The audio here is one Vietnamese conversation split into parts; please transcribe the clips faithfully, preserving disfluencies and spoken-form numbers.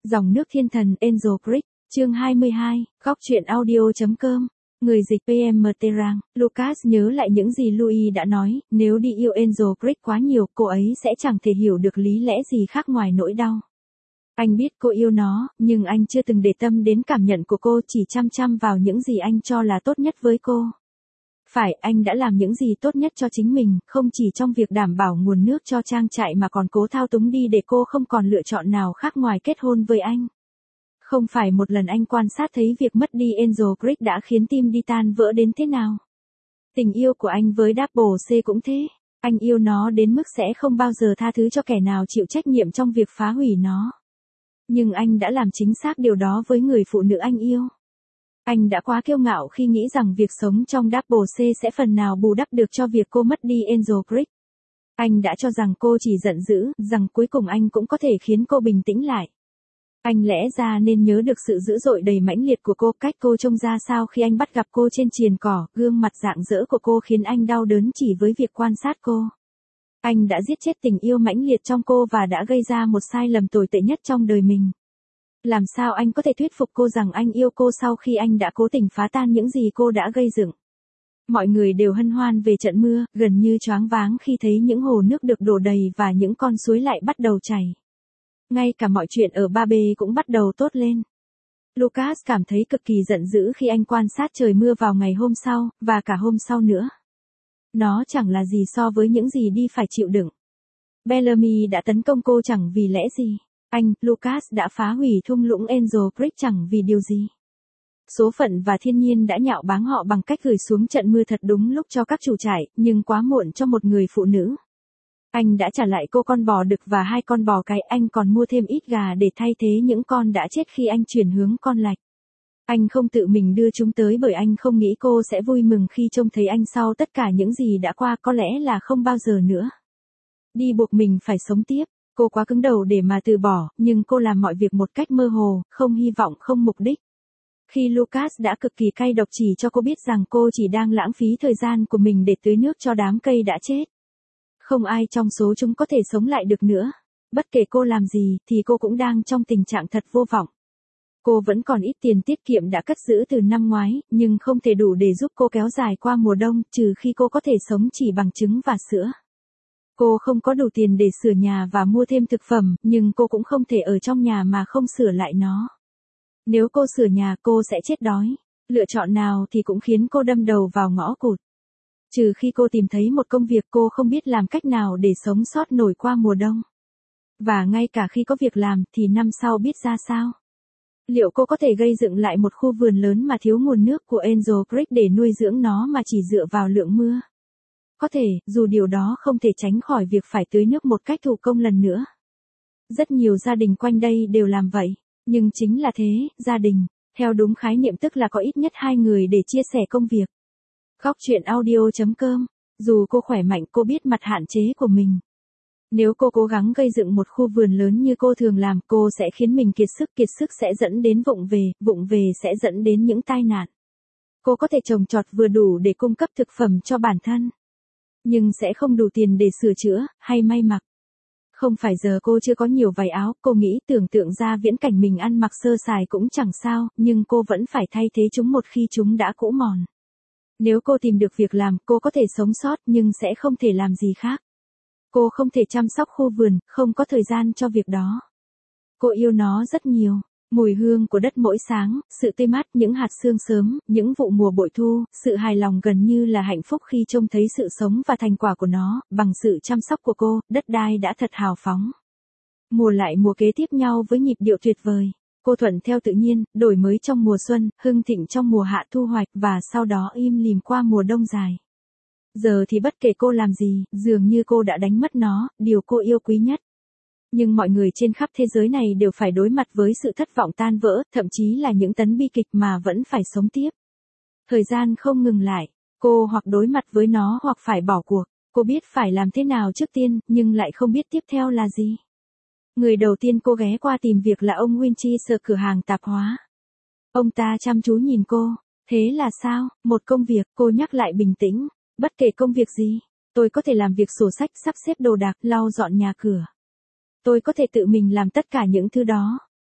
Dòng nước thiên thần Angel Creek, chương hai mươi hai, góc truyện audio.com. Người dịch pê em Terang, Lucas nhớ lại những gì Louis đã nói, nếu đi yêu Angel Creek quá nhiều, cô ấy sẽ chẳng thể hiểu được lý lẽ gì khác ngoài nỗi đau. Anh biết cô yêu nó, nhưng anh chưa từng để tâm đến cảm nhận của cô, chỉ chăm chăm vào những gì anh cho là tốt nhất với cô. Phải, anh đã làm những gì tốt nhất cho chính mình, không chỉ trong việc đảm bảo nguồn nước cho trang trại mà còn cố thao túng đi để cô không còn lựa chọn nào khác ngoài kết hôn với anh. Không phải một lần anh quan sát thấy việc mất đi Angel Creek đã khiến tim đi tan vỡ đến thế nào. Tình yêu của anh với Double C cũng thế. Anh yêu nó đến mức sẽ không bao giờ tha thứ cho kẻ nào chịu trách nhiệm trong việc phá hủy nó. Nhưng anh đã làm chính xác điều đó với người phụ nữ anh yêu. Anh đã quá kiêu ngạo khi nghĩ rằng việc sống trong Double C sẽ phần nào bù đắp được cho việc cô mất đi Angel Creek. Anh đã cho rằng cô chỉ giận dữ, rằng cuối cùng anh cũng có thể khiến cô bình tĩnh lại. Anh lẽ ra nên nhớ được sự dữ dội đầy mãnh liệt của cô, cách cô trông ra sao khi anh bắt gặp cô trên triền cỏ, gương mặt rạng rỡ của cô khiến anh đau đớn chỉ với việc quan sát cô. Anh đã giết chết tình yêu mãnh liệt trong cô và đã gây ra một sai lầm tồi tệ nhất trong đời mình. Làm sao anh có thể thuyết phục cô rằng anh yêu cô sau khi anh đã cố tình phá tan những gì cô đã gây dựng? Mọi người đều hân hoan về trận mưa, gần như choáng váng khi thấy những hồ nước được đổ đầy và những con suối lại bắt đầu chảy. Ngay cả mọi chuyện ở Ba Bê cũng bắt đầu tốt lên. Lucas cảm thấy cực kỳ giận dữ khi anh quan sát trời mưa vào ngày hôm sau, và cả hôm sau nữa. Nó chẳng là gì so với những gì đi phải chịu đựng. Bellamy đã tấn công cô chẳng vì lẽ gì. Anh, Lucas đã phá hủy thung lũng Angel Creek chẳng vì điều gì. Số phận và thiên nhiên đã nhạo báng họ bằng cách gửi xuống trận mưa thật đúng lúc cho các chủ trại, nhưng quá muộn cho một người phụ nữ. Anh đã trả lại cô con bò đực và hai con bò cái, anh còn mua thêm ít gà để thay thế những con đã chết khi anh chuyển hướng con lạch. Anh không tự mình đưa chúng tới bởi anh không nghĩ cô sẽ vui mừng khi trông thấy anh sau tất cả những gì đã qua, có lẽ là không bao giờ nữa. Đi buộc mình phải sống tiếp. Cô quá cứng đầu để mà từ bỏ, nhưng cô làm mọi việc một cách mơ hồ, không hy vọng, không mục đích. Khi Lucas đã cực kỳ cay độc chỉ cho cô biết rằng cô chỉ đang lãng phí thời gian của mình để tưới nước cho đám cây đã chết. Không ai trong số chúng có thể sống lại được nữa. Bất kể cô làm gì, thì cô cũng đang trong tình trạng thật vô vọng. Cô vẫn còn ít tiền tiết kiệm đã cất giữ từ năm ngoái, nhưng không thể đủ để giúp cô kéo dài qua mùa đông, trừ khi cô có thể sống chỉ bằng trứng và sữa. Cô không có đủ tiền để sửa nhà và mua thêm thực phẩm, nhưng cô cũng không thể ở trong nhà mà không sửa lại nó. Nếu cô sửa nhà, cô sẽ chết đói. Lựa chọn nào thì cũng khiến cô đâm đầu vào ngõ cụt. Trừ khi cô tìm thấy một công việc, cô không biết làm cách nào để sống sót nổi qua mùa đông. Và ngay cả khi có việc làm, thì năm sau biết ra sao? Liệu cô có thể gây dựng lại một khu vườn lớn mà thiếu nguồn nước của Angel Creek để nuôi dưỡng nó mà chỉ dựa vào lượng mưa? Có thể, dù điều đó không thể tránh khỏi việc phải tưới nước một cách thủ công lần nữa. Rất nhiều gia đình quanh đây đều làm vậy. Nhưng chính là thế, gia đình, theo đúng khái niệm tức là có ít nhất hai người để chia sẻ công việc. Góc truyện audio.com. Dù cô khỏe mạnh, cô biết mặt hạn chế của mình. Nếu cô cố gắng gây dựng một khu vườn lớn như cô thường làm, cô sẽ khiến mình kiệt sức, kiệt sức sẽ dẫn đến vụng về, vụng về sẽ dẫn đến những tai nạn. Cô có thể trồng trọt vừa đủ để cung cấp thực phẩm cho bản thân, nhưng sẽ không đủ tiền để sửa chữa, hay may mặc. Không phải giờ cô chưa có nhiều váy áo, cô nghĩ tưởng tượng ra viễn cảnh mình ăn mặc sơ sài cũng chẳng sao, nhưng cô vẫn phải thay thế chúng một khi chúng đã cũ mòn. Nếu cô tìm được việc làm, cô có thể sống sót nhưng sẽ không thể làm gì khác. Cô không thể chăm sóc khu vườn, không có thời gian cho việc đó. Cô yêu nó rất nhiều. Mùi hương của đất mỗi sáng, sự tươi mát, những hạt sương sớm, những vụ mùa bội thu, sự hài lòng gần như là hạnh phúc khi trông thấy sự sống và thành quả của nó, bằng sự chăm sóc của cô, đất đai đã thật hào phóng. Mùa lại mùa kế tiếp nhau với nhịp điệu tuyệt vời. Cô thuận theo tự nhiên, đổi mới trong mùa xuân, hưng thịnh trong mùa hạ thu hoạch và sau đó im lìm qua mùa đông dài. Giờ thì bất kể cô làm gì, dường như cô đã đánh mất nó, điều cô yêu quý nhất. Nhưng mọi người trên khắp thế giới này đều phải đối mặt với sự thất vọng tan vỡ, thậm chí là những tấn bi kịch mà vẫn phải sống tiếp. Thời gian không ngừng lại, cô hoặc đối mặt với nó hoặc phải bỏ cuộc. Cô biết phải làm thế nào trước tiên, nhưng lại không biết tiếp theo là gì. Người đầu tiên cô ghé qua tìm việc là ông Winchester cửa hàng tạp hóa. Ông ta chăm chú nhìn cô. Thế là sao? Một công việc, cô nhắc lại bình tĩnh. Bất kể công việc gì, tôi có thể làm việc sổ sách, sắp xếp đồ đạc, lau dọn nhà cửa. Tôi có thể tự mình làm tất cả những thứ đó.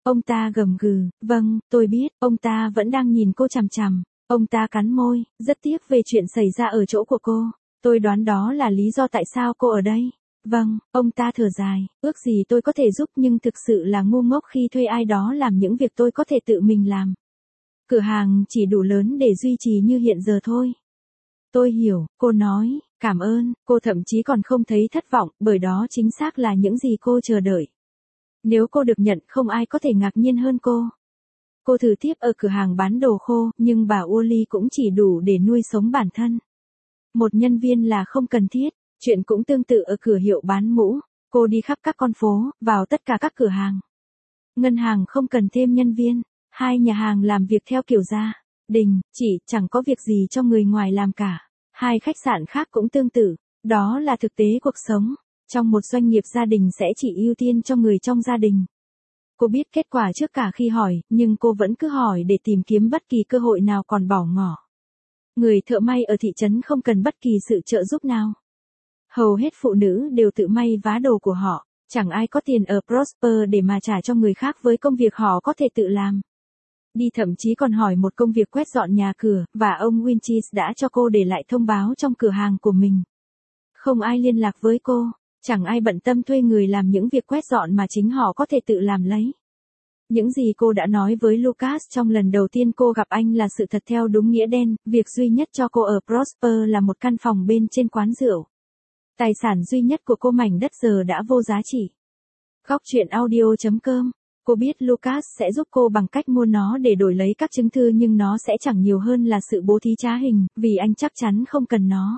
Ông ta gầm gừ, vâng, tôi biết, ông ta vẫn đang nhìn cô chằm chằm. Ông ta cắn môi, rất tiếc về chuyện xảy ra ở chỗ của cô. Tôi đoán đó là lý do tại sao cô ở đây. Vâng, ông ta thở dài, ước gì tôi có thể giúp nhưng thực sự là ngu ngốc khi thuê ai đó làm những việc tôi có thể tự mình làm. Cửa hàng chỉ đủ lớn để duy trì như hiện giờ thôi. Tôi hiểu, cô nói, cảm ơn, cô thậm chí còn không thấy thất vọng, bởi đó chính xác là những gì cô chờ đợi. Nếu cô được nhận, không ai có thể ngạc nhiên hơn cô. Cô thử tiếp ở cửa hàng bán đồ khô, nhưng bà Uoli cũng chỉ đủ để nuôi sống bản thân. Một nhân viên là không cần thiết, chuyện cũng tương tự ở cửa hiệu bán mũ. Cô đi khắp các con phố, vào tất cả các cửa hàng. Ngân hàng không cần thêm nhân viên, hai nhà hàng làm việc theo kiểu gia đình, chỉ chẳng có việc gì cho người ngoài làm cả. Hai khách sạn khác cũng tương tự, đó là thực tế cuộc sống. Trong một doanh nghiệp gia đình sẽ chỉ ưu tiên cho người trong gia đình. Cô biết kết quả trước cả khi hỏi, nhưng cô vẫn cứ hỏi để tìm kiếm bất kỳ cơ hội nào còn bỏ ngỏ. Người thợ may ở thị trấn không cần bất kỳ sự trợ giúp nào. Hầu hết phụ nữ đều tự may vá đồ của họ, chẳng ai có tiền ở Prosper để mà trả cho người khác với công việc họ có thể tự làm. Đi thậm chí còn hỏi một công việc quét dọn nhà cửa, và ông Winchis đã cho cô để lại thông báo trong cửa hàng của mình. Không ai liên lạc với cô, chẳng ai bận tâm thuê người làm những việc quét dọn mà chính họ có thể tự làm lấy. Những gì cô đã nói với Lucas trong lần đầu tiên cô gặp anh là sự thật theo đúng nghĩa đen, việc duy nhất cho cô ở Prosper là một căn phòng bên trên quán rượu. Tài sản duy nhất của cô mảnh đất giờ đã vô giá trị. Góc truyện audio chấm com. Cô biết Lucas sẽ giúp cô bằng cách mua nó để đổi lấy các chứng thư nhưng nó sẽ chẳng nhiều hơn là sự bố thí trá hình, vì anh chắc chắn không cần nó.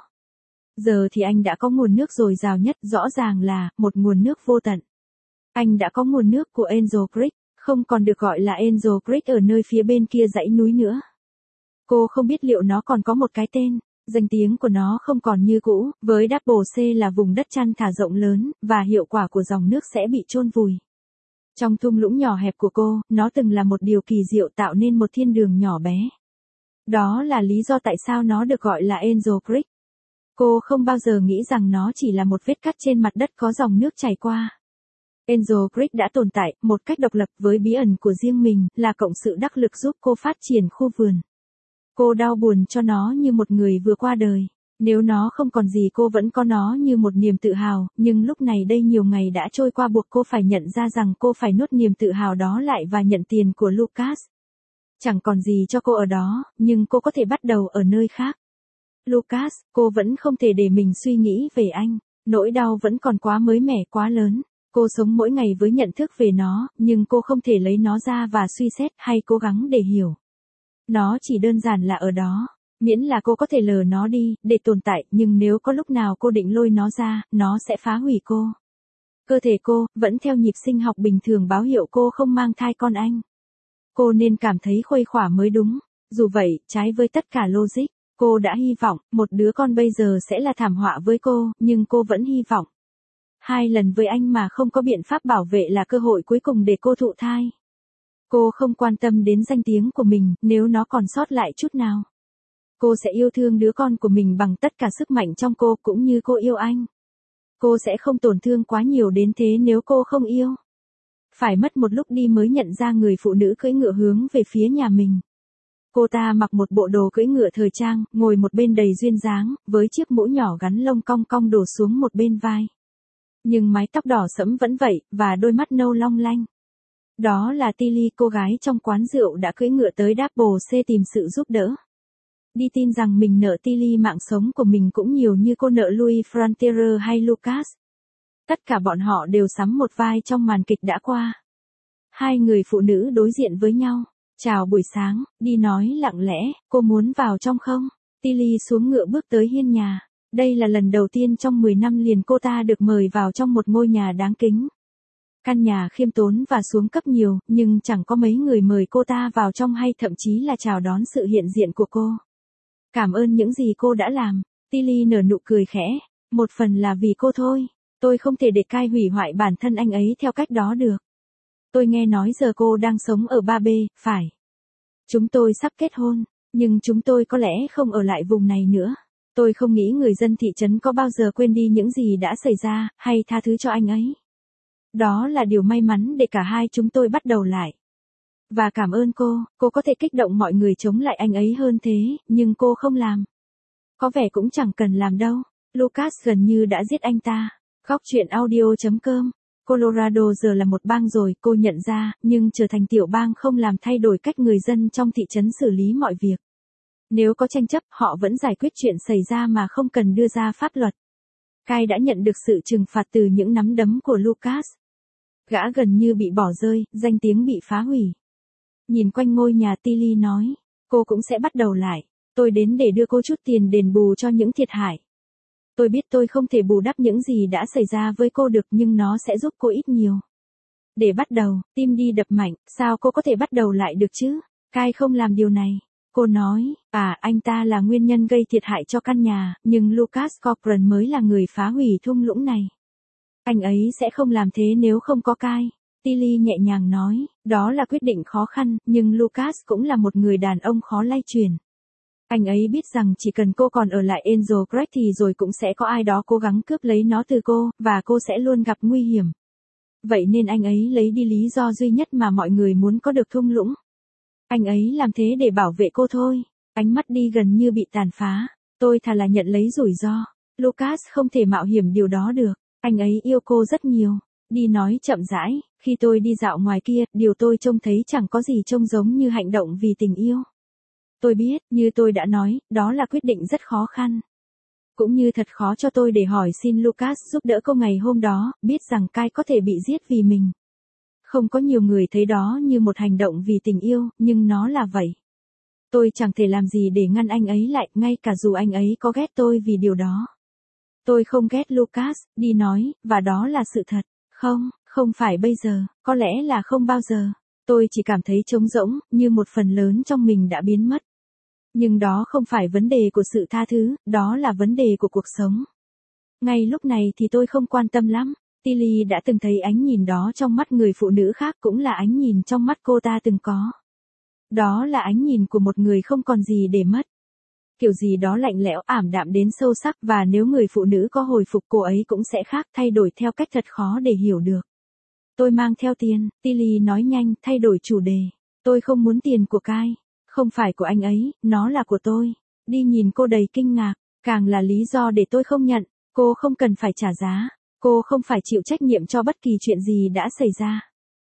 Giờ thì anh đã có nguồn nước dồi dào nhất, rõ ràng là một nguồn nước vô tận. Anh đã có nguồn nước của Angel Creek, không còn được gọi là Angel Creek ở nơi phía bên kia dãy núi nữa. Cô không biết liệu nó còn có một cái tên. Danh tiếng của nó không còn như cũ, với Double C là vùng đất chăn thả rộng lớn, và hiệu quả của dòng nước sẽ bị chôn vùi. Trong thung lũng nhỏ hẹp của cô, nó từng là một điều kỳ diệu tạo nên một thiên đường nhỏ bé. Đó là lý do tại sao nó được gọi là Angel Creek. Cô không bao giờ nghĩ rằng nó chỉ là một vết cắt trên mặt đất có dòng nước chảy qua. Angel Creek đã tồn tại, một cách độc lập với bí ẩn của riêng mình, là cộng sự đắc lực giúp cô phát triển khu vườn. Cô đau buồn cho nó như một người vừa qua đời. Nếu nó không còn gì cô vẫn có nó như một niềm tự hào, nhưng lúc này đây nhiều ngày đã trôi qua buộc cô phải nhận ra rằng cô phải nuốt niềm tự hào đó lại và nhận tiền của Lucas. Chẳng còn gì cho cô ở đó, nhưng cô có thể bắt đầu ở nơi khác. Lucas, cô vẫn không thể để mình suy nghĩ về anh, nỗi đau vẫn còn quá mới mẻ quá lớn. Cô sống mỗi ngày với nhận thức về nó, nhưng cô không thể lấy nó ra và suy xét hay cố gắng để hiểu. Nó chỉ đơn giản là ở đó, miễn là cô có thể lờ nó đi, để tồn tại, nhưng nếu có lúc nào cô định lôi nó ra, nó sẽ phá hủy cô. Cơ thể cô, vẫn theo nhịp sinh học bình thường báo hiệu cô không mang thai con anh. Cô nên cảm thấy khuây khỏa mới đúng. Dù vậy, trái với tất cả logic, cô đã hy vọng, một đứa con bây giờ sẽ là thảm họa với cô, nhưng cô vẫn hy vọng. Hai lần với anh mà không có biện pháp bảo vệ là cơ hội cuối cùng để cô thụ thai. Cô không quan tâm đến danh tiếng của mình, nếu nó còn sót lại chút nào. Cô sẽ yêu thương đứa con của mình bằng tất cả sức mạnh trong cô cũng như cô yêu anh. Cô sẽ không tổn thương quá nhiều đến thế nếu cô không yêu. Phải mất một lúc đi mới nhận ra người phụ nữ cưỡi ngựa hướng về phía nhà mình. Cô ta mặc một bộ đồ cưỡi ngựa thời trang, ngồi một bên đầy duyên dáng, với chiếc mũ nhỏ gắn lông cong cong đổ xuống một bên vai. Nhưng mái tóc đỏ sẫm vẫn vậy, và đôi mắt nâu long lanh. Đó là Tilly, cô gái trong quán rượu đã cưỡi ngựa tới Double C tìm sự giúp đỡ. Đi tin rằng mình nợ Tilly mạng sống của mình cũng nhiều như cô nợ Louis Frontier hay Lucas. Tất cả bọn họ đều sắm một vai trong màn kịch đã qua. Hai người phụ nữ đối diện với nhau. Chào buổi sáng, đi nói lặng lẽ, cô muốn vào trong không? Tilly xuống ngựa bước tới hiên nhà. Đây là lần đầu tiên trong mười năm liền cô ta được mời vào trong một ngôi nhà đáng kính. Căn nhà khiêm tốn và xuống cấp nhiều, nhưng chẳng có mấy người mời cô ta vào trong hay thậm chí là chào đón sự hiện diện của cô. Cảm ơn những gì cô đã làm. Tilly nở nụ cười khẽ. Một phần là vì cô thôi. Tôi không thể để Kai hủy hoại bản thân anh ấy theo cách đó được. Tôi nghe nói giờ cô đang sống ở ba B, phải. Chúng tôi sắp kết hôn, nhưng chúng tôi có lẽ không ở lại vùng này nữa. Tôi không nghĩ người dân thị trấn có bao giờ quên đi những gì đã xảy ra, hay tha thứ cho anh ấy. Đó là điều may mắn để cả hai chúng tôi bắt đầu lại. Và cảm ơn cô, cô có thể kích động mọi người chống lại anh ấy hơn thế, nhưng cô không làm. Có vẻ cũng chẳng cần làm đâu. Lucas gần như đã giết anh ta. Góc truyện audio chấm com. Colorado giờ là một bang rồi, cô nhận ra, nhưng trở thành tiểu bang không làm thay đổi cách người dân trong thị trấn xử lý mọi việc. Nếu có tranh chấp, họ vẫn giải quyết chuyện xảy ra mà không cần đưa ra pháp luật. Kyle đã nhận được sự trừng phạt từ những nắm đấm của Lucas. Gã gần như bị bỏ rơi, danh tiếng bị phá hủy. Nhìn quanh ngôi nhà, Tilly nói, cô cũng sẽ bắt đầu lại. Tôi đến để đưa cô chút tiền đền bù cho những thiệt hại. Tôi biết tôi không thể bù đắp những gì đã xảy ra với cô được, nhưng nó sẽ giúp cô ít nhiều. Để bắt đầu, tim đi đập mạnh, sao cô có thể bắt đầu lại được chứ? Kyle không làm điều này. Cô nói, à, anh ta là nguyên nhân gây thiệt hại cho căn nhà, nhưng Lucas Cochran mới là người phá hủy thung lũng này. Anh ấy sẽ không làm thế nếu không có Kyle. Tilly nhẹ nhàng nói, đó là quyết định khó khăn, nhưng Lucas cũng là một người đàn ông khó lay chuyển. Anh ấy biết rằng chỉ cần cô còn ở lại Angel Crest thì rồi cũng sẽ có ai đó cố gắng cướp lấy nó từ cô, và cô sẽ luôn gặp nguy hiểm. Vậy nên anh ấy lấy đi lý do duy nhất mà mọi người muốn có được thung lũng. Anh ấy làm thế để bảo vệ cô thôi. Ánh mắt đi gần như bị tàn phá. Tôi thà là nhận lấy rủi ro. Lucas không thể mạo hiểm điều đó được. Anh ấy yêu cô rất nhiều. Đi nói chậm rãi, khi tôi đi dạo ngoài kia, điều tôi trông thấy chẳng có gì trông giống như hành động vì tình yêu. Tôi biết, như tôi đã nói, đó là quyết định rất khó khăn. Cũng như thật khó cho tôi để hỏi xin Lucas giúp đỡ cô ngày hôm đó, biết rằng Kyle có thể bị giết vì mình. Không có nhiều người thấy đó như một hành động vì tình yêu, nhưng nó là vậy. Tôi chẳng thể làm gì để ngăn anh ấy lại, ngay cả dù anh ấy có ghét tôi vì điều đó. Tôi không ghét Lucas, đi nói, và đó là sự thật. Không, không phải bây giờ, có lẽ là không bao giờ. Tôi chỉ cảm thấy trống rỗng, như một phần lớn trong mình đã biến mất. Nhưng đó không phải vấn đề của sự tha thứ, đó là vấn đề của cuộc sống. Ngay lúc này thì tôi không quan tâm lắm. Tilly đã từng thấy ánh nhìn đó trong mắt người phụ nữ khác, cũng là ánh nhìn trong mắt cô ta từng có. Đó là ánh nhìn của một người không còn gì để mất. Kiểu gì đó lạnh lẽo, ảm đạm đến sâu sắc, và nếu người phụ nữ có hồi phục, cô ấy cũng sẽ khác, thay đổi theo cách thật khó để hiểu được. Tôi mang theo tiền, Tilly nói nhanh, thay đổi chủ đề. Tôi không muốn tiền của Kyle. Không phải của anh ấy, nó là của tôi. Đi nhìn cô đầy kinh ngạc, càng là lý do để tôi không nhận. Cô không cần phải trả giá. Cô không phải chịu trách nhiệm cho bất kỳ chuyện gì đã xảy ra.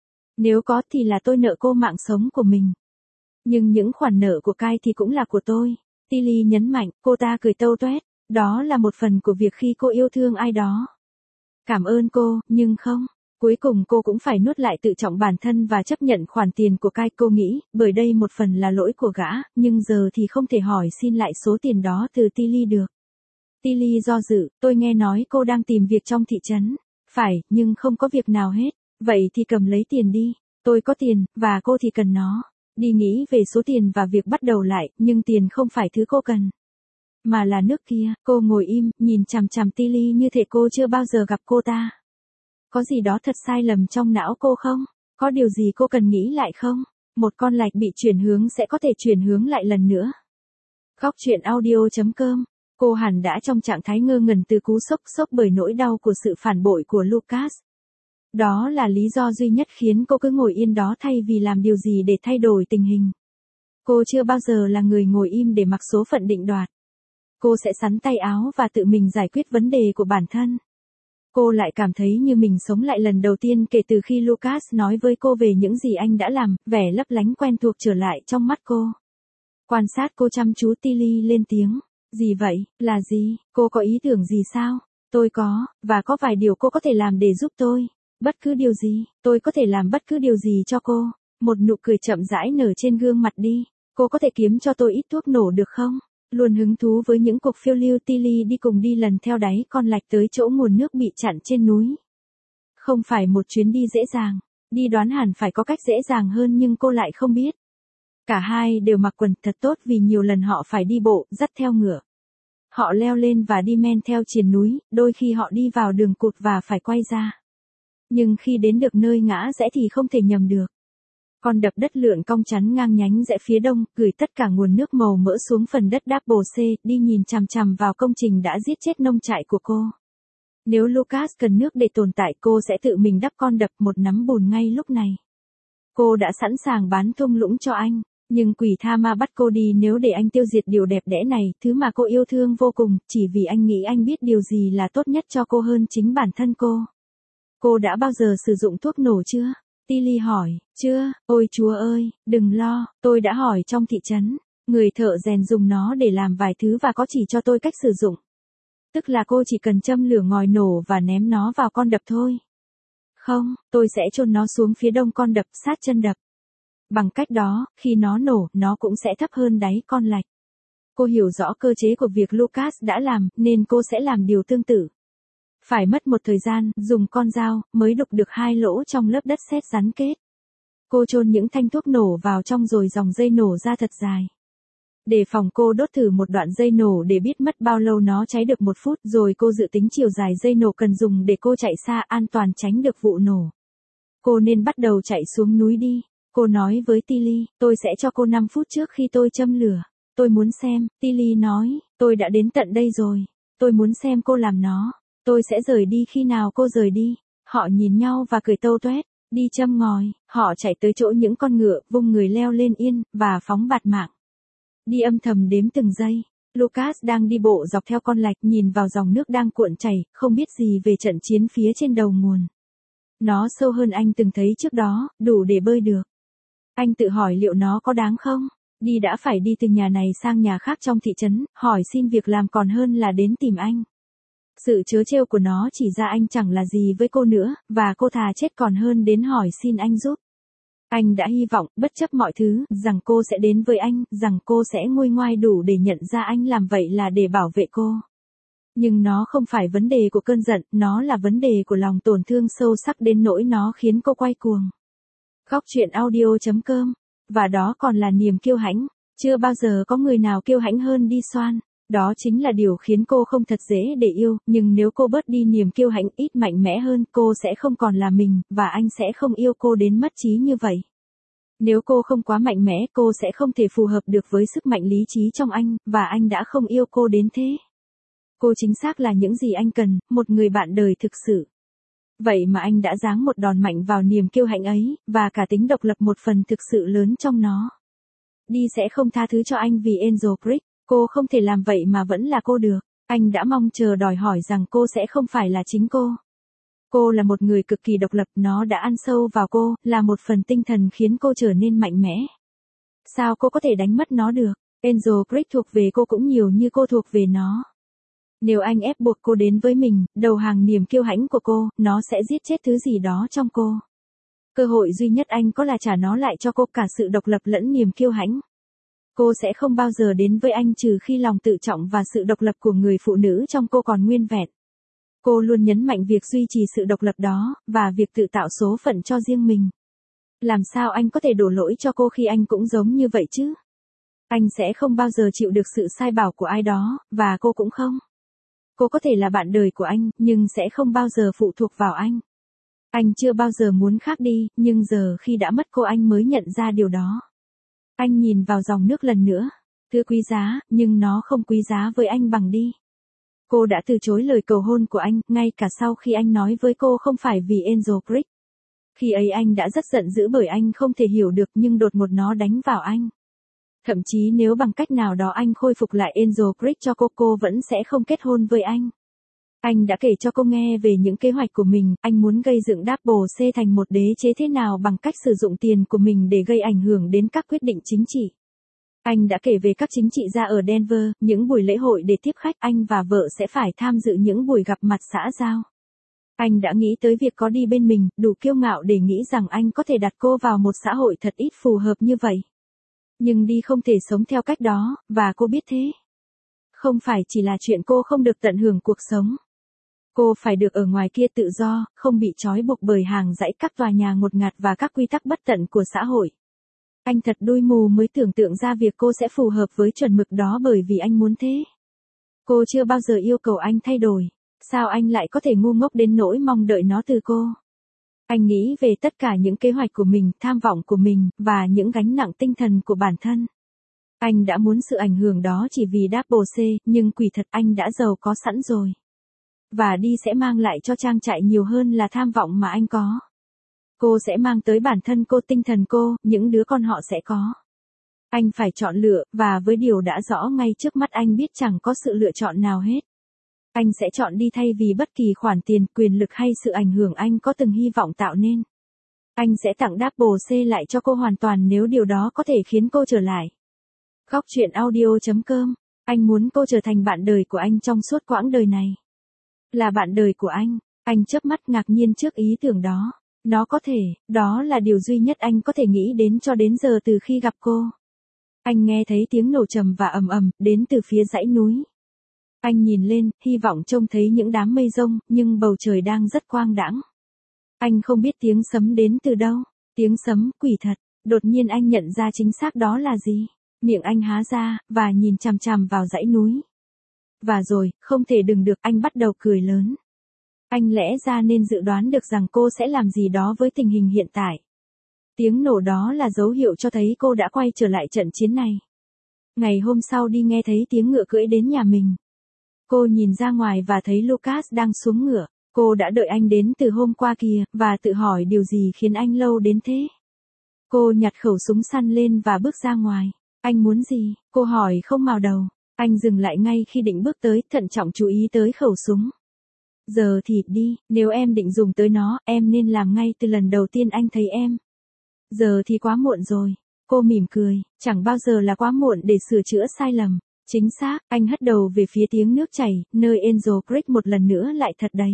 Nếu có thì là tôi nợ cô mạng sống của mình. Nhưng những khoản nợ của Kyle thì cũng là của tôi. Tilly nhấn mạnh, cô ta cười tâu tuét. Đó là một phần của việc khi cô yêu thương ai đó. Cảm ơn cô, nhưng không. Cuối cùng cô cũng phải nuốt lại tự trọng bản thân và chấp nhận khoản tiền của Kyle. Cô nghĩ, bởi đây một phần là lỗi của gã, nhưng giờ thì không thể hỏi xin lại số tiền đó từ Tilly được. Tilly do dự, tôi nghe nói cô đang tìm việc trong thị trấn. Phải, nhưng không có việc nào hết. Vậy thì cầm lấy tiền đi. Tôi có tiền, và cô thì cần nó. Đi nghĩ về số tiền và việc bắt đầu lại, nhưng tiền không phải thứ cô cần. Mà là nước kia. Cô ngồi im, nhìn chằm chằm Tilly như thể cô chưa bao giờ gặp cô ta. Có gì đó thật sai lầm trong não cô không? Có điều gì cô cần nghĩ lại không? Một con lạch bị chuyển hướng sẽ có thể chuyển hướng lại lần nữa. Góc truyện audio chấm com. Cô hẳn đã trong trạng thái ngơ ngẩn từ cú sốc sốc bởi nỗi đau của sự phản bội của Lucas. Đó là lý do duy nhất khiến cô cứ ngồi yên đó thay vì làm điều gì để thay đổi tình hình. Cô chưa bao giờ là người ngồi im để mặc số phận định đoạt. Cô sẽ xắn tay áo và tự mình giải quyết vấn đề của bản thân. Cô lại cảm thấy như mình sống lại lần đầu tiên kể từ khi Lucas nói với cô về những gì anh đã làm, vẻ lấp lánh quen thuộc trở lại trong mắt cô. Quan sát cô chăm chú, Tilly lên tiếng. Gì vậy, là gì, cô có ý tưởng gì sao? Tôi có, và có vài điều cô có thể làm để giúp tôi. Bất cứ điều gì, tôi có thể làm bất cứ điều gì cho cô. Một nụ cười chậm rãi nở trên gương mặt đi. Cô có thể kiếm cho tôi ít thuốc nổ được không? Luôn hứng thú với những cuộc phiêu lưu, Tilly đi cùng đi lần theo đáy con lạch tới chỗ nguồn nước bị chặn trên núi. Không phải một chuyến đi dễ dàng. Đi đoán hẳn phải có cách dễ dàng hơn, nhưng cô lại không biết. Cả hai đều mặc quần thật tốt vì nhiều lần họ phải đi bộ, dắt theo ngựa. Họ leo lên và đi men theo triền núi, đôi khi họ đi vào đường cụt và phải quay ra. Nhưng khi đến được nơi ngã rẽ thì không thể nhầm được. Con đập đất lượn cong chắn ngang nhánh rẽ phía đông, gửi tất cả nguồn nước màu mỡ xuống phần đất đáp bồ xê, đi nhìn chằm chằm vào công trình đã giết chết nông trại của cô. Nếu Lucas cần nước để tồn tại cô sẽ tự mình đắp con đập một nắm bùn ngay lúc này. Cô đã sẵn sàng bán thung lũng cho anh, nhưng quỷ tha ma bắt cô đi nếu để anh tiêu diệt điều đẹp đẽ này, thứ mà cô yêu thương vô cùng, chỉ vì anh nghĩ anh biết điều gì là tốt nhất cho cô hơn chính bản thân cô. Cô đã bao giờ sử dụng thuốc nổ chưa? Tilly hỏi, chưa, ôi chúa ơi, đừng lo, tôi đã hỏi trong thị trấn, người thợ rèn dùng nó để làm vài thứ và có chỉ cho tôi cách sử dụng. Tức là cô chỉ cần châm lửa ngòi nổ và ném nó vào con đập thôi. Không, tôi sẽ chôn nó xuống phía đông con đập sát chân đập. Bằng cách đó, khi nó nổ, nó cũng sẽ thấp hơn đáy con lạch. Cô hiểu rõ cơ chế của việc Lucas đã làm, nên cô sẽ làm điều tương tự. Phải mất một thời gian, dùng con dao, mới đục được hai lỗ trong lớp đất sét rắn kết. Cô chôn những thanh thuốc nổ vào trong rồi dòng dây nổ ra thật dài. Để phòng cô đốt thử một đoạn dây nổ để biết mất bao lâu nó cháy được một phút, rồi cô dự tính chiều dài dây nổ cần dùng để cô chạy xa an toàn tránh được vụ nổ. Cô nên bắt đầu chạy xuống núi đi. Cô nói với Tilly, tôi sẽ cho cô năm phút trước khi tôi châm lửa. Tôi muốn xem, Tilly nói, tôi đã đến tận đây rồi. Tôi muốn xem cô làm nó. Tôi sẽ rời đi khi nào cô rời đi. Họ nhìn nhau và cười tâu toét, đi châm ngòi. Họ chạy tới chỗ những con ngựa, vung người leo lên yên, và phóng bạt mạng. Đi âm thầm đếm từng giây. Lucas đang đi bộ dọc theo con lạch nhìn vào dòng nước đang cuộn chảy, không biết gì về trận chiến phía trên đầu nguồn. Nó sâu hơn anh từng thấy trước đó, đủ để bơi được. Anh tự hỏi liệu nó có đáng không? Đi đã phải đi từ nhà này sang nhà khác trong thị trấn, hỏi xin việc làm còn hơn là đến tìm anh. Sự trớ trêu của nó chỉ ra anh chẳng là gì với cô nữa, và cô thà chết còn hơn đến hỏi xin anh giúp. Anh đã hy vọng, bất chấp mọi thứ, rằng cô sẽ đến với anh, rằng cô sẽ nguôi ngoai đủ để nhận ra anh làm vậy là để bảo vệ cô. Nhưng nó không phải vấn đề của cơn giận, nó là vấn đề của lòng tổn thương sâu sắc đến nỗi nó khiến cô quay cuồng. Góc truyện audio chấm com. Và đó còn là niềm kiêu hãnh. Chưa bao giờ có người nào kiêu hãnh hơn Đi Xoan. Đó chính là điều khiến cô không thật dễ để yêu, nhưng nếu cô bớt đi niềm kiêu hãnh ít mạnh mẽ hơn, cô sẽ không còn là mình, và anh sẽ không yêu cô đến mất trí như vậy. Nếu cô không quá mạnh mẽ, cô sẽ không thể phù hợp được với sức mạnh lý trí trong anh, và anh đã không yêu cô đến thế. Cô chính xác là những gì anh cần, một người bạn đời thực sự. Vậy mà anh đã giáng một đòn mạnh vào niềm kiêu hãnh ấy, và cả tính độc lập một phần thực sự lớn trong nó. Đi sẽ không tha thứ cho anh vì Angel Creek, cô không thể làm vậy mà vẫn là cô được. Anh đã mong chờ đòi hỏi rằng cô sẽ không phải là chính cô. Cô là một người cực kỳ độc lập, nó đã ăn sâu vào cô, là một phần tinh thần khiến cô trở nên mạnh mẽ. Sao cô có thể đánh mất nó được? Angel Creek thuộc về cô cũng nhiều như cô thuộc về nó. Nếu anh ép buộc cô đến với mình, đầu hàng niềm kiêu hãnh của cô, nó sẽ giết chết thứ gì đó trong cô. Cơ hội duy nhất anh có là trả nó lại cho cô, cả sự độc lập lẫn niềm kiêu hãnh. Cô sẽ không bao giờ đến với anh trừ khi lòng tự trọng và sự độc lập của người phụ nữ trong cô còn nguyên vẹn. Cô luôn nhấn mạnh việc duy trì sự độc lập đó, và việc tự tạo số phận cho riêng mình. Làm sao anh có thể đổ lỗi cho cô khi anh cũng giống như vậy chứ? Anh sẽ không bao giờ chịu được sự sai bảo của ai đó, và cô cũng không. Cô có thể là bạn đời của anh, nhưng sẽ không bao giờ phụ thuộc vào anh. Anh chưa bao giờ muốn khác đi, nhưng giờ khi đã mất cô anh mới nhận ra điều đó. Anh nhìn vào dòng nước lần nữa. Thứ quý giá, nhưng nó không quý giá với anh bằng đi. Cô đã từ chối lời cầu hôn của anh, ngay cả sau khi anh nói với cô không phải vì Angel Creek. Khi ấy anh đã rất giận dữ bởi anh không thể hiểu được, nhưng đột ngột nó đánh vào anh. Thậm chí nếu bằng cách nào đó anh khôi phục lại Angel Creek cho cô, cô vẫn sẽ không kết hôn với anh. Anh đã kể cho cô nghe về những kế hoạch của mình, anh muốn gây dựng Double C thành một đế chế thế nào bằng cách sử dụng tiền của mình để gây ảnh hưởng đến các quyết định chính trị. Anh đã kể về các chính trị gia ở Denver, những buổi lễ hội để tiếp khách, anh và vợ sẽ phải tham dự những buổi gặp mặt xã giao. Anh đã nghĩ tới việc có đi bên mình, đủ kiêu ngạo để nghĩ rằng anh có thể đặt cô vào một xã hội thật ít phù hợp như vậy. Nhưng đi không thể sống theo cách đó, và cô biết thế. Không phải chỉ là chuyện cô không được tận hưởng cuộc sống. Cô phải được ở ngoài kia tự do, không bị trói buộc bởi hàng dãy các tòa nhà ngột ngạt và các quy tắc bất tận của xã hội. Anh thật đuôi mù mới tưởng tượng ra việc cô sẽ phù hợp với chuẩn mực đó bởi vì anh muốn thế. Cô chưa bao giờ yêu cầu anh thay đổi. Sao anh lại có thể ngu ngốc đến nỗi mong đợi nó từ cô? Anh nghĩ về tất cả những kế hoạch của mình, tham vọng của mình, và những gánh nặng tinh thần của bản thân. Anh đã muốn sự ảnh hưởng đó chỉ vì Double C, nhưng quỷ thật anh đã giàu có sẵn rồi. Và đi sẽ mang lại cho trang trại nhiều hơn là tham vọng mà anh có. Cô sẽ mang tới bản thân cô, tinh thần cô, những đứa con họ sẽ có. Anh phải chọn lựa, và với điều đã rõ ngay trước mắt anh biết chẳng có sự lựa chọn nào hết. Anh sẽ chọn đi thay vì bất kỳ khoản tiền, quyền lực hay sự ảnh hưởng anh có từng hy vọng tạo nên. Anh sẽ tặng Double C lại cho cô hoàn toàn nếu điều đó có thể khiến cô trở lại. Góc truyện audio chấm com. Anh muốn cô trở thành bạn đời của anh trong suốt quãng đời này. Là bạn đời của anh. Anh chớp mắt ngạc nhiên trước ý tưởng đó. Nó có thể, đó là điều duy nhất anh có thể nghĩ đến cho đến giờ từ khi gặp cô. Anh nghe thấy tiếng nổ trầm và ầm ầm, đến từ phía dãy núi. Anh nhìn lên, hy vọng trông thấy những đám mây rông, nhưng bầu trời đang rất quang đãng. Anh không biết tiếng sấm đến từ đâu. Tiếng sấm, quỷ thật. Đột nhiên anh nhận ra chính xác đó là gì. Miệng anh há ra, và nhìn chằm chằm vào dãy núi. Và rồi, không thể đừng được, anh bắt đầu cười lớn. Anh lẽ ra nên dự đoán được rằng cô sẽ làm gì đó với tình hình hiện tại. Tiếng nổ đó là dấu hiệu cho thấy cô đã quay trở lại trận chiến này. Ngày hôm sau đi nghe thấy tiếng ngựa cưỡi đến nhà mình. Cô nhìn ra ngoài và thấy Lucas đang xuống ngựa. Cô đã đợi anh đến từ hôm qua kìa, và tự hỏi điều gì khiến anh lâu đến thế. Cô nhặt khẩu súng săn lên và bước ra ngoài. Anh muốn gì? Cô hỏi không mào đầu. Anh dừng lại ngay khi định bước tới, thận trọng chú ý tới khẩu súng. Giờ thì đi, nếu em định dùng tới nó, em nên làm ngay từ lần đầu tiên anh thấy em. Giờ thì quá muộn rồi. Cô mỉm cười, chẳng bao giờ là quá muộn để sửa chữa sai lầm. Chính xác, anh hất đầu về phía tiếng nước chảy, nơi Angel Creek một lần nữa lại thật đầy.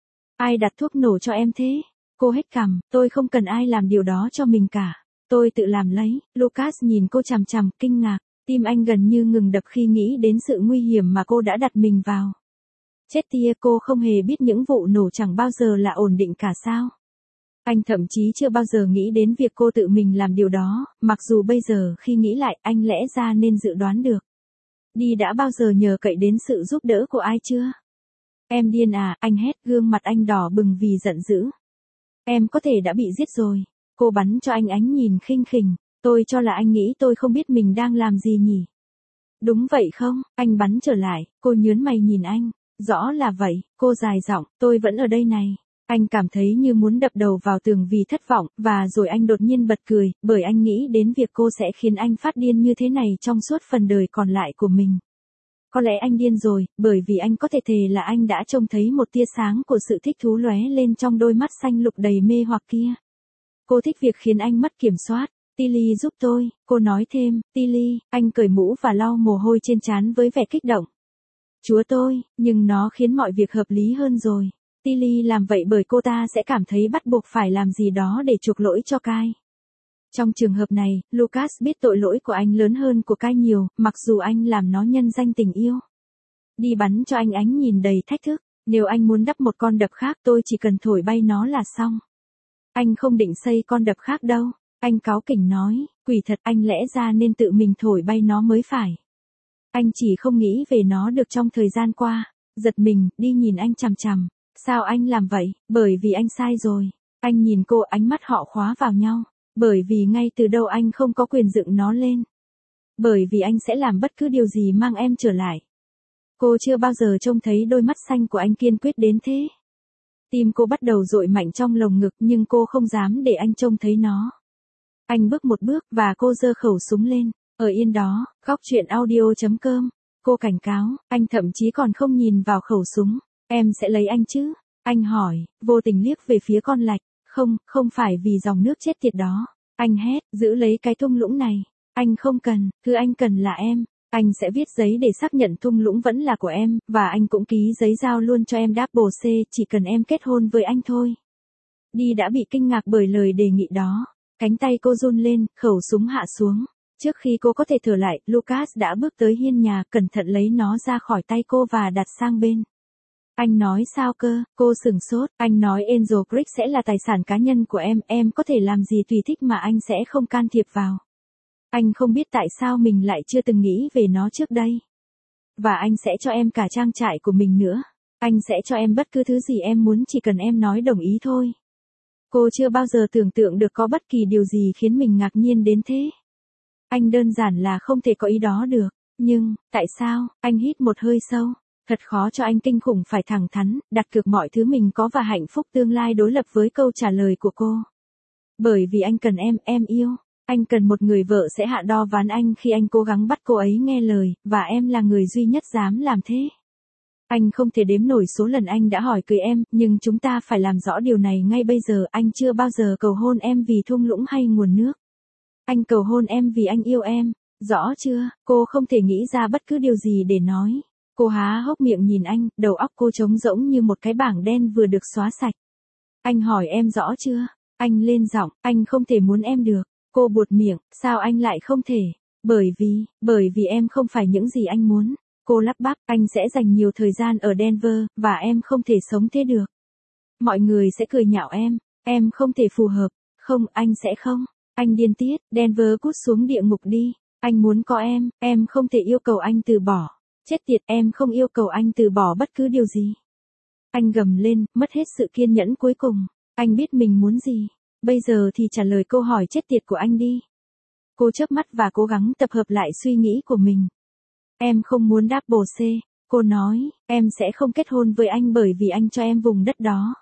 Ai đặt thuốc nổ cho em thế? Cô hết cằm, tôi không cần ai làm điều đó cho mình cả. Tôi tự làm lấy. Lucas nhìn cô chằm chằm, kinh ngạc. Tim anh gần như ngừng đập khi nghĩ đến sự nguy hiểm mà cô đã đặt mình vào. Chết tia, cô không hề biết những vụ nổ chẳng bao giờ là ổn định cả sao. Anh thậm chí chưa bao giờ nghĩ đến việc cô tự mình làm điều đó, mặc dù bây giờ khi nghĩ lại anh lẽ ra nên dự đoán được. Đi đã bao giờ nhờ cậy đến sự giúp đỡ của ai chưa? Em điên à, anh hét, gương mặt anh đỏ bừng vì giận dữ. Em có thể đã bị giết rồi. Cô bắn cho anh ánh nhìn khinh khỉnh. Tôi cho là anh nghĩ tôi không biết mình đang làm gì nhỉ? Đúng vậy không? Anh bắn trở lại. Cô nhớn mày nhìn anh. Rõ là vậy. Cô dài giọng, tôi vẫn ở đây này. Anh cảm thấy như muốn đập đầu vào tường vì thất vọng, và rồi anh đột nhiên bật cười, bởi anh nghĩ đến việc cô sẽ khiến anh phát điên như thế này trong suốt phần đời còn lại của mình. Có lẽ anh điên rồi, bởi vì anh có thể thề là anh đã trông thấy một tia sáng của sự thích thú lóe lên trong đôi mắt xanh lục đầy mê hoặc kia. Cô thích việc khiến anh mất kiểm soát. Tilly giúp tôi, cô nói thêm. Tilly, anh cởi mũ và lau mồ hôi trên trán với vẻ kích động. Chúa tôi, nhưng nó khiến mọi việc hợp lý hơn rồi. Tilly làm vậy bởi cô ta sẽ cảm thấy bắt buộc phải làm gì đó để chuộc lỗi cho Kai. Trong trường hợp này, Lucas biết tội lỗi của anh lớn hơn của Kai nhiều, mặc dù anh làm nó nhân danh tình yêu. Đi bắn cho anh ánh nhìn đầy thách thức. Nếu anh muốn đắp một con đập khác tôi chỉ cần thổi bay nó là xong. Anh không định xây con đập khác đâu. Anh cáu kỉnh nói, quỷ thật, anh lẽ ra nên tự mình thổi bay nó mới phải. Anh chỉ không nghĩ về nó được trong thời gian qua. Giật mình, đi nhìn anh chằm chằm. Sao anh làm vậy? Bởi vì anh sai rồi. Anh nhìn cô, ánh mắt họ khóa vào nhau. Bởi vì ngay từ đầu anh không có quyền dựng nó lên. Bởi vì anh sẽ làm bất cứ điều gì mang em trở lại. Cô chưa bao giờ trông thấy đôi mắt xanh của anh kiên quyết đến thế. Tim cô bắt đầu dội mạnh trong lồng ngực nhưng cô không dám để anh trông thấy nó. Anh bước một bước và cô giơ khẩu súng lên. Ở yên đó, góc truyện audio chấm com. Cô cảnh cáo, anh thậm chí còn không nhìn vào khẩu súng. Em sẽ lấy anh chứ? Anh hỏi, vô tình liếc về phía con lạch. Không, không phải vì dòng nước chết tiệt đó. Anh hét, giữ lấy cái thung lũng này. Anh không cần, thứ anh cần là em. Anh sẽ viết giấy để xác nhận thung lũng vẫn là của em, và anh cũng ký giấy giao luôn cho em Double C, chỉ cần em kết hôn với anh thôi. Đi đã bị kinh ngạc bởi lời đề nghị đó. Cánh tay cô run lên, khẩu súng hạ xuống. Trước khi cô có thể thở lại, Lucas đã bước tới hiên nhà, cẩn thận lấy nó ra khỏi tay cô và đặt sang bên. Anh nói sao cơ? Cô sửng sốt. Anh nói Angel Creek sẽ là tài sản cá nhân của em, em có thể làm gì tùy thích mà anh sẽ không can thiệp vào. Anh không biết tại sao mình lại chưa từng nghĩ về nó trước đây. Và anh sẽ cho em cả trang trại của mình nữa. Anh sẽ cho em bất cứ thứ gì em muốn chỉ cần em nói đồng ý thôi. Cô chưa bao giờ tưởng tượng được có bất kỳ điều gì khiến mình ngạc nhiên đến thế. Anh đơn giản là không thể có ý đó được. Nhưng, tại sao? Anh hít một hơi sâu. Thật khó cho anh kinh khủng phải thẳng thắn, đặt cược mọi thứ mình có và hạnh phúc tương lai đối lập với câu trả lời của cô. Bởi vì anh cần em, em yêu. Anh cần một người vợ sẽ hạ đo ván anh khi anh cố gắng bắt cô ấy nghe lời, và em là người duy nhất dám làm thế. Anh không thể đếm nổi số lần anh đã hỏi cưới em, nhưng chúng ta phải làm rõ điều này ngay bây giờ. Anh chưa bao giờ cầu hôn em vì thung lũng hay nguồn nước. Anh cầu hôn em vì anh yêu em. Rõ chưa? Cô không thể nghĩ ra bất cứ điều gì để nói. Cô há hốc miệng nhìn anh, đầu óc cô trống rỗng như một cái bảng đen vừa được xóa sạch. Anh hỏi em rõ chưa? Anh lên giọng, anh không thể muốn em được. Cô buột miệng, sao anh lại không thể? Bởi vì, bởi vì em không phải những gì anh muốn. Cô lắp bắp, anh sẽ dành nhiều thời gian ở Denver, và em không thể sống thế được. Mọi người sẽ cười nhạo em, em không thể phù hợp. Không, anh sẽ không. Anh điên tiết, Denver cút xuống địa ngục đi. Anh muốn có em, em không thể yêu cầu anh từ bỏ. Chết tiệt, em không yêu cầu anh từ bỏ bất cứ điều gì. Anh gầm lên, mất hết sự kiên nhẫn cuối cùng. Anh biết mình muốn gì. Bây giờ thì trả lời câu hỏi chết tiệt của anh đi. Cô chớp mắt và cố gắng tập hợp lại suy nghĩ của mình. Em không muốn double C. Cô nói, em sẽ không kết hôn với anh bởi vì anh cho em vùng đất đó.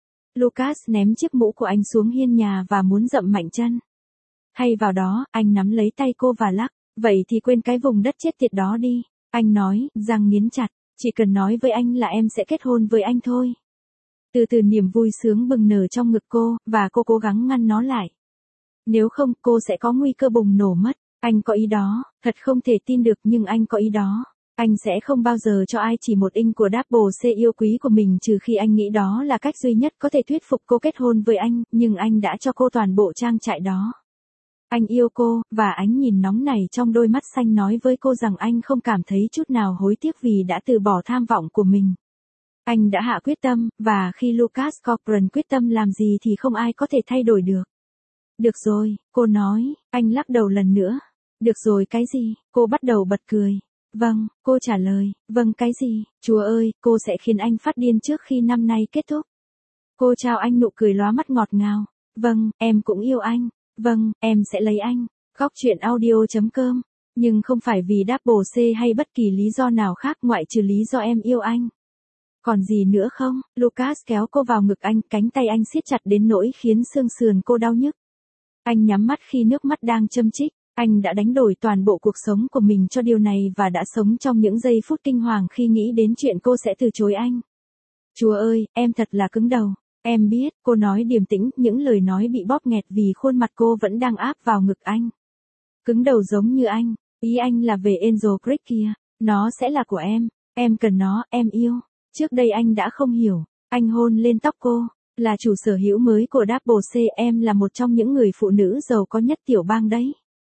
Lucas ném chiếc mũ của anh xuống hiên nhà và muốn dậm mạnh chân. Thay vào đó, anh nắm lấy tay cô và lắc. Vậy thì quên cái vùng đất chết tiệt đó đi. Anh nói, răng nghiến chặt. Chỉ cần nói với anh là em sẽ kết hôn với anh thôi. Từ từ niềm vui sướng bừng nở trong ngực cô, và cô cố gắng ngăn nó lại. Nếu không, cô sẽ có nguy cơ bùng nổ mất. Anh có ý đó, thật không thể tin được nhưng anh có ý đó. Anh sẽ không bao giờ cho ai chỉ một inch của double C yêu quý của mình trừ khi anh nghĩ đó là cách duy nhất có thể thuyết phục cô kết hôn với anh, nhưng anh đã cho cô toàn bộ trang trại đó. Anh yêu cô, và ánh nhìn nóng này trong đôi mắt xanh nói với cô rằng anh không cảm thấy chút nào hối tiếc vì đã từ bỏ tham vọng của mình. Anh đã hạ quyết tâm, và khi Lucas Cochran quyết tâm làm gì thì không ai có thể thay đổi được. Được rồi, cô nói, anh lắc đầu lần nữa. Được rồi cái gì? Cô bắt đầu bật cười. Vâng, cô trả lời, vâng cái gì? Chúa ơi, cô sẽ khiến anh phát điên trước khi năm nay kết thúc. Cô trao anh nụ cười lóa mắt ngọt ngào. Vâng, em cũng yêu anh. Vâng, em sẽ lấy anh. Góc truyện audio chấm com. Nhưng không phải vì double C hay bất kỳ lý do nào khác ngoại trừ lý do em yêu anh. Còn gì nữa không? Lucas kéo cô vào ngực anh, cánh tay anh siết chặt đến nỗi khiến xương sườn cô đau nhức. Anh nhắm mắt khi nước mắt đang châm chích. Anh đã đánh đổi toàn bộ cuộc sống của mình cho điều này và đã sống trong những giây phút kinh hoàng khi nghĩ đến chuyện cô sẽ từ chối anh. Chúa ơi, em thật là cứng đầu. Em biết, cô nói điềm tĩnh, những lời nói bị bóp nghẹt vì khuôn mặt cô vẫn đang áp vào ngực anh. Cứng đầu giống như anh, ý anh là về Angel Creek kia, nó sẽ là của em, em cần nó, em yêu. Trước đây anh đã không hiểu, anh hôn lên tóc cô, là chủ sở hữu mới của Double C, em là một trong những người phụ nữ giàu có nhất tiểu bang đấy.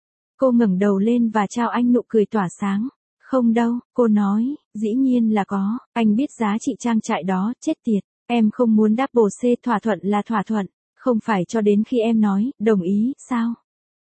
Cô ngẩng đầu lên và trao anh nụ cười tỏa sáng. Không đâu, cô nói, dĩ nhiên là có, anh biết giá trị trang trại đó, chết tiệt. Em không muốn double C, thỏa thuận là thỏa thuận, không phải cho đến khi em nói, đồng ý, sao?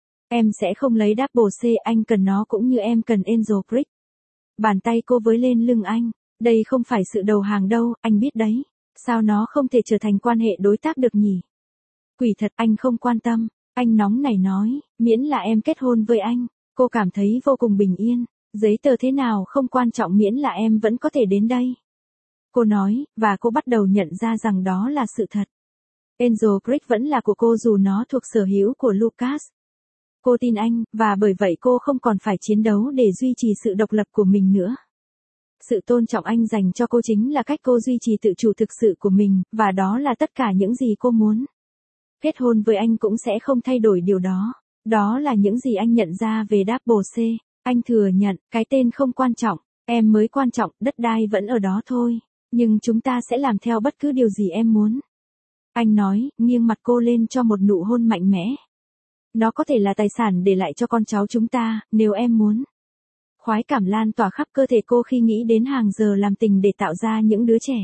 Em sẽ không lấy double C, anh cần nó cũng như em cần Angel Creek. Bàn tay cô với lên lưng anh, đây không phải sự đầu hàng đâu, anh biết đấy, sao nó không thể trở thành quan hệ đối tác được nhỉ? Quỷ thật, anh không quan tâm, anh nóng nảy nói, miễn là em kết hôn với anh, cô cảm thấy vô cùng bình yên, giấy tờ thế nào không quan trọng miễn là em vẫn có thể đến đây. Cô nói, và cô bắt đầu nhận ra rằng đó là sự thật. Angel Creek vẫn là của cô dù nó thuộc sở hữu của Lucas. Cô tin anh, và bởi vậy cô không còn phải chiến đấu để duy trì sự độc lập của mình nữa. Sự tôn trọng anh dành cho cô chính là cách cô duy trì tự chủ thực sự của mình, và đó là tất cả những gì cô muốn. Kết hôn với anh cũng sẽ không thay đổi điều đó. Đó là những gì anh nhận ra về Double C. Anh thừa nhận, cái tên không quan trọng, em mới quan trọng, đất đai vẫn ở đó thôi. Nhưng chúng ta sẽ làm theo bất cứ điều gì em muốn. Anh nói, nghiêng mặt cô lên cho một nụ hôn mạnh mẽ. Nó có thể là tài sản để lại cho con cháu chúng ta, nếu em muốn. Khoái cảm lan tỏa khắp cơ thể cô khi nghĩ đến hàng giờ làm tình để tạo ra những đứa trẻ.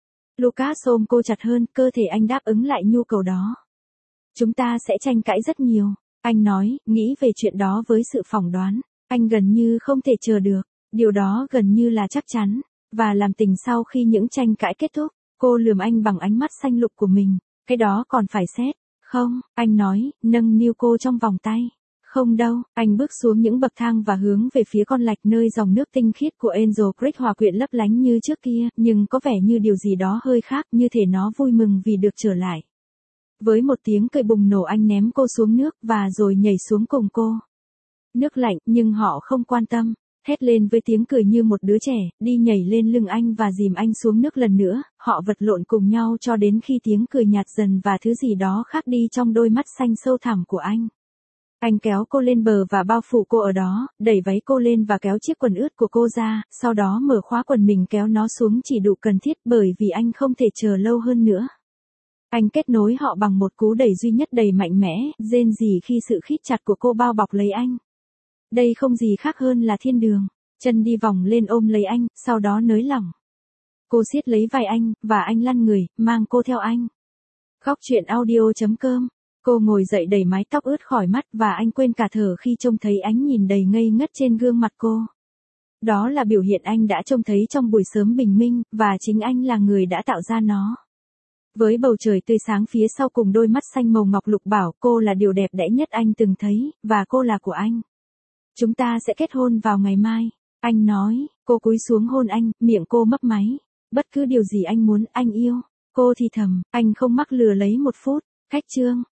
Lucas ôm cô chặt hơn, cơ thể anh đáp ứng lại nhu cầu đó. Chúng ta sẽ tranh cãi rất nhiều. Anh nói, nghĩ về chuyện đó với sự phỏng đoán. Anh gần như không thể chờ được. Điều đó gần như là chắc chắn. Và làm tình sau khi những tranh cãi kết thúc, cô lườm anh bằng ánh mắt xanh lục của mình. Cái đó còn phải xét. Không, anh nói, nâng niu cô trong vòng tay. Không đâu, anh bước xuống những bậc thang và hướng về phía con lạch nơi dòng nước tinh khiết của Angel Creek hòa quyện lấp lánh như trước kia, nhưng có vẻ như điều gì đó hơi khác, như thể nó vui mừng vì được trở lại. Với một tiếng cười bùng nổ anh ném cô xuống nước và rồi nhảy xuống cùng cô. Nước lạnh, nhưng họ không quan tâm. Hét lên với tiếng cười như một đứa trẻ, đi nhảy lên lưng anh và dìm anh xuống nước lần nữa, họ vật lộn cùng nhau cho đến khi tiếng cười nhạt dần và thứ gì đó khác đi trong đôi mắt xanh sâu thẳm của anh. Anh kéo cô lên bờ và bao phủ cô ở đó, đẩy váy cô lên và kéo chiếc quần ướt của cô ra, sau đó mở khóa quần mình kéo nó xuống chỉ đủ cần thiết bởi vì anh không thể chờ lâu hơn nữa. Anh kết nối họ bằng một cú đẩy duy nhất đầy mạnh mẽ, rên rỉ khi sự khít chặt của cô bao bọc lấy anh. Đây không gì khác hơn là thiên đường. Chân đi vòng lên ôm lấy anh, sau đó nới lỏng. Cô siết lấy vai anh, và anh lăn người, mang cô theo anh. Góc truyện audio chấm com. Cô ngồi dậy đẩy mái tóc ướt khỏi mắt và anh quên cả thở khi trông thấy ánh nhìn đầy ngây ngất trên gương mặt cô. Đó là biểu hiện anh đã trông thấy trong buổi sớm bình minh, và chính anh là người đã tạo ra nó. Với bầu trời tươi sáng phía sau cùng đôi mắt xanh màu ngọc lục bảo cô là điều đẹp đẽ nhất anh từng thấy, và cô là của anh. Chúng ta sẽ kết hôn vào ngày mai. Anh nói, cô cúi xuống hôn anh, miệng cô mấp máy. Bất cứ điều gì anh muốn, anh yêu. Cô thì thầm, anh không mắc lừa lấy một phút. Khách chương.